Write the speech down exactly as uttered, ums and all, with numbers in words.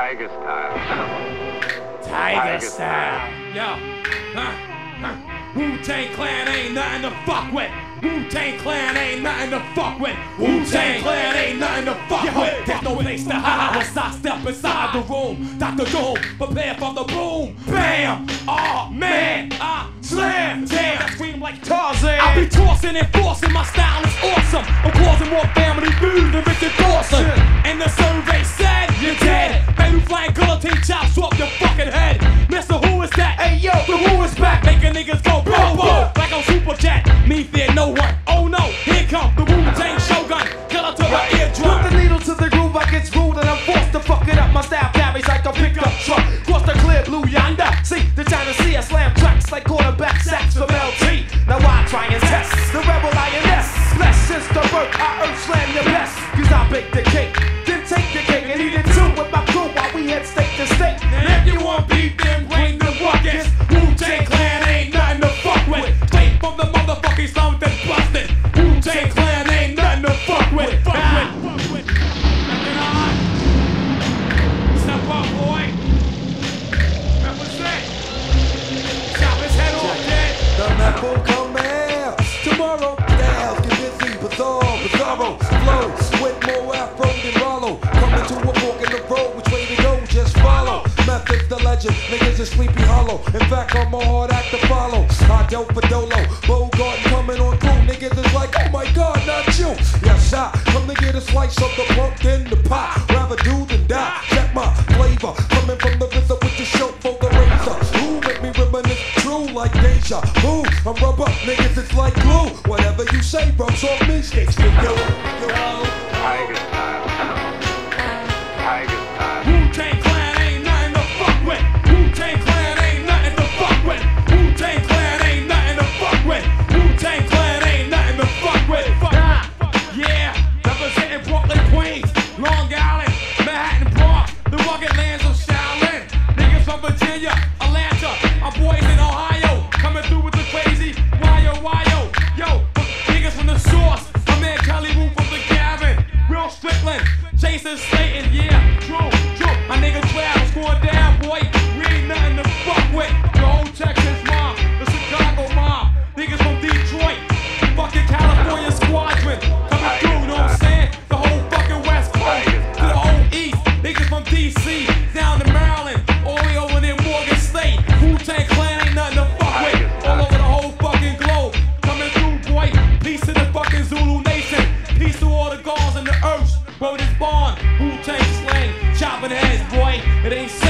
Tiger style. Tiger, Tiger style. style. Yo. Huh. Huh. Wu-Tang Clan ain't nothing to fuck with. Wu-Tang Clan ain't nothing to fuck with. Wu-Tang Clan ain't nothing to fuck Yo, with. There's no place to hide once I step inside the room. Doctor Doom, prepare for the boom. Bam! Oh man, I slam. Damn, I scream like Tarzan. I be tossing and forcing, my style is awesome. I'm causing more family food than Richard Dawson. And the survey said you're dead. Baby flying guillotine chops off your fucking head. Mister Who is that? Hey yo, the Who is back, making niggas go boom boom like on Super Jet. Me fear no one. Oh no, here come the Wu-Tang Shogun. Killer to the eardrum. Put the needle to the groove, I get rude and I'm forced to fuck it up. My style carries like a pickup truck. Cross the clear blue yonder. See the China Sea, I slam tracks like quarterback sacks from L T. Now I try and test the rebel lioness. Blessed since the birth, I earth slam your best. Cause I bake the cake, then take the cake and eat it too with my crew while we head state to state. Now if you want beef, then bring the ruckus. Wu-Tang Clan ain't nothing to fuck with. Straight from the motherfucking slum that's busted. Wu-Tang Clan ain't nothing to fuck with. Fuck ah. with. Nothing on. Step up, boy. Represent. Chop his head off, kid. The map will come out tomorrow. Styles get busy, bizarre, bizarro. Flow with more afro than Rollo. Coming to a fork in the road, which way to go? Just follow. Method's the legend, niggas is Sleepy Hollow. In fact, I'm a hard act to follow. I dope for Dolo, Bogart coming on through. Niggas is like, oh my God, not you. Yes, I come to get a slice of the pumpkin, the pie. Rather do than die. Check my flavor, coming from the RZA with the show for the razor. Who make me reminisce true like deja vu? I'm rubber, niggas it's like glue. Whatever you say rubs off me, sticks to you. Tiger style. Tiger style. Wu-Tang Clan ain't nothing to fuck with. Wu-Tang Clan ain't nothing to fuck with. Wu-Tang Clan ain't nothing to fuck with. Wu-Tang Clan ain't nothing to fuck with. Nah. Yeah, representing Brooklyn, Queens, Long Island, Manhattan, Bronx, the rugged lands of Shaolin. Niggas from Virginia, Atlanta, our boys in Ohio, coming through with the crazy wyo wyo. Yo, niggas from the source, my man Kelly Wu from the Gavin, Real Strickland, Jason Slayton, yeah, true, true. My nigga twelve, scoring down, boy. We ain't nothing to fuck with. The whole Texas mob, the Chicago mob, niggas from Detroit, fucking California squadron, coming through, you know what I'm saying? The whole fucking West Coast, to the whole East, niggas from D C, down to Maryland, all the way over there Morgan State. Wu-Tang Clan ain't nothing to fuck with. All over the whole fucking globe, coming through, boy. Peace to the fucking Zulu Nation, peace to all the gods and the earth. Word is born, Wu-Tang slang, chopping heads, boy. It ain't